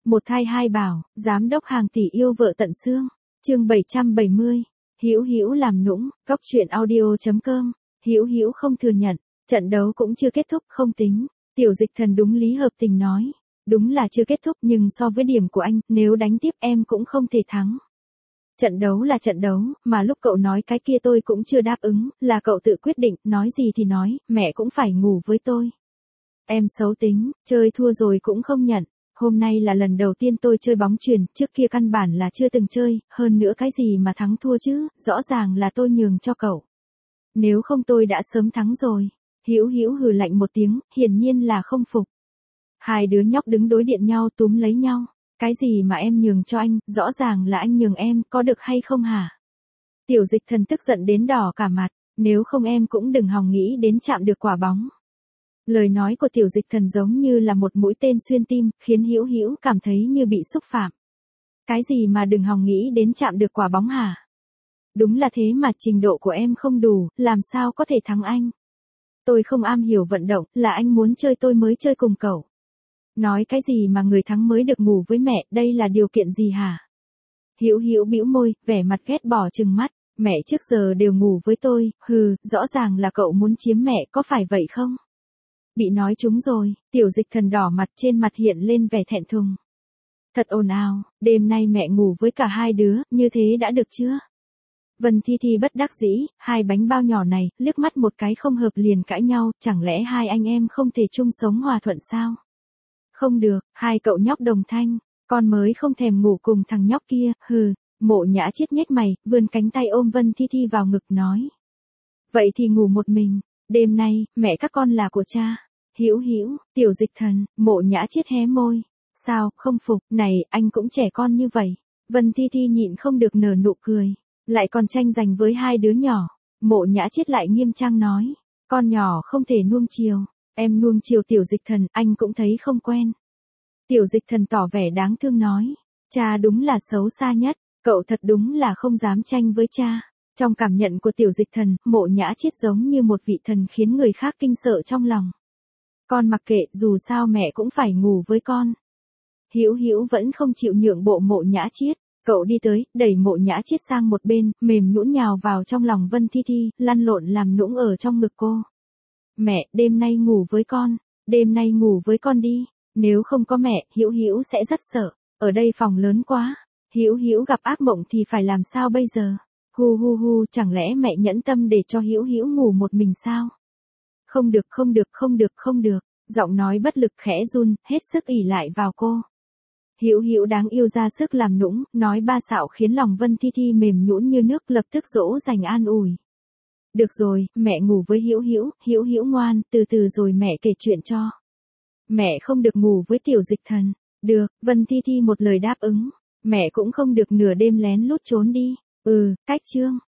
Một thai hai bảo, giám đốc hàng tỷ yêu vợ tận xương. Chương 770. Hữu Hữu làm nũng, cóc truyện audio.com. Hữu Hữu không thừa nhận, trận đấu cũng chưa kết thúc, không tính. Tiểu Dịch Thần đúng lý hợp tình nói, đúng là chưa kết thúc nhưng so với điểm của anh, nếu đánh tiếp em cũng không thể thắng. Trận đấu là trận đấu, mà lúc cậu nói cái kia tôi cũng chưa đáp ứng, là cậu tự quyết định, nói gì thì nói, mẹ cũng phải ngủ với tôi. Em xấu tính, chơi thua rồi cũng không nhận. Hôm nay là lần đầu tiên tôi chơi bóng chuyền, trước kia căn bản là chưa từng chơi, hơn nữa cái gì mà thắng thua chứ, rõ ràng là tôi nhường cho cậu. Nếu không tôi đã sớm thắng rồi. Hữu Hữu hừ lạnh một tiếng, hiển nhiên là không phục. Hai đứa nhóc đứng đối điện nhau túm lấy nhau. Cái gì mà em nhường cho anh, rõ ràng là anh nhường em, có được hay không hả? Tiểu Dịch Thần tức giận đến đỏ cả mặt, nếu không em cũng đừng hòng nghĩ đến chạm được quả bóng. Lời nói của Tiểu Dịch Thần giống như là một mũi tên xuyên tim, khiến Hữu Hữu cảm thấy như bị xúc phạm. Cái gì mà đừng hòng nghĩ đến chạm được quả bóng hả? Đúng là thế mà trình độ của em không đủ, làm sao có thể thắng anh? Tôi không am hiểu vận động, là anh muốn chơi tôi mới chơi cùng cậu. Nói cái gì mà người thắng mới được ngủ với mẹ, đây là điều kiện gì hả? Hữu Hữu bĩu môi, vẻ mặt ghét bỏ trừng mắt, mẹ trước giờ đều ngủ với tôi, hừ, rõ ràng là cậu muốn chiếm mẹ, có phải vậy không? Bị nói trúng rồi, Tiểu Dịch Thần đỏ mặt, trên mặt hiện lên vẻ thẹn thùng. Thật ồn ào, đêm nay mẹ ngủ với cả hai đứa, như thế đã được chưa? Vân Thi Thi bất đắc dĩ, hai bánh bao nhỏ này, liếc mắt một cái không hợp liền cãi nhau, chẳng lẽ hai anh em không thể chung sống hòa thuận sao? Không được, hai cậu nhóc đồng thanh, con mới không thèm ngủ cùng thằng nhóc kia, hừ. Mộ Nhã Chiết nhếch mày, vươn cánh tay ôm Vân Thi Thi vào ngực nói. Vậy thì ngủ một mình, đêm nay, mẹ các con là của cha. Hữu Hữu, Tiểu Dịch Thần, Mộ Nhã Chiết hé môi. Sao, không phục, này, anh cũng trẻ con như vậy. Vân Thi Thi nhịn không được nở nụ cười, lại còn tranh giành với hai đứa nhỏ. Mộ Nhã Chiết lại nghiêm trang nói, con nhỏ không thể nuông chiều, em nuông chiều Tiểu Dịch Thần, anh cũng thấy không quen. Tiểu Dịch Thần tỏ vẻ đáng thương nói, cha đúng là xấu xa nhất, cậu thật đúng là không dám tranh với cha. Trong cảm nhận của Tiểu Dịch Thần, Mộ Nhã Chiết giống như một vị thần khiến người khác kinh sợ trong lòng. Con mặc kệ, dù sao mẹ cũng phải ngủ với con. Hữu Hữu vẫn không chịu nhượng bộ Mộ Nhã Chiết, cậu đi tới, đẩy Mộ Nhã Chiết sang một bên, mềm nhũn nhào vào trong lòng Vân Thi Thi, lăn lộn làm nũng ở trong ngực cô. Mẹ, đêm nay ngủ với con, đêm nay ngủ với con đi, nếu không có mẹ, Hữu Hữu sẽ rất sợ, ở đây phòng lớn quá, Hữu Hữu gặp ác mộng thì phải làm sao bây giờ? Hu hu hu, chẳng lẽ mẹ nhẫn tâm để cho Hữu Hữu ngủ một mình sao? Không được không được không được không được, giọng nói bất lực khẽ run, hết sức ỷ lại vào cô. Hữu Hữu đáng yêu ra sức làm nũng, nói ba xạo khiến lòng Vân Thi Thi mềm nhũn như nước, lập tức dỗ dành an ủi. Được rồi, mẹ ngủ với Hữu Hữu, Hữu Hữu ngoan, từ từ rồi mẹ kể chuyện cho. Mẹ không được ngủ với Tiểu Dịch Thần. Được, Vân Thi Thi một lời đáp ứng. Mẹ cũng không được nửa đêm lén lút trốn đi. Cách chương.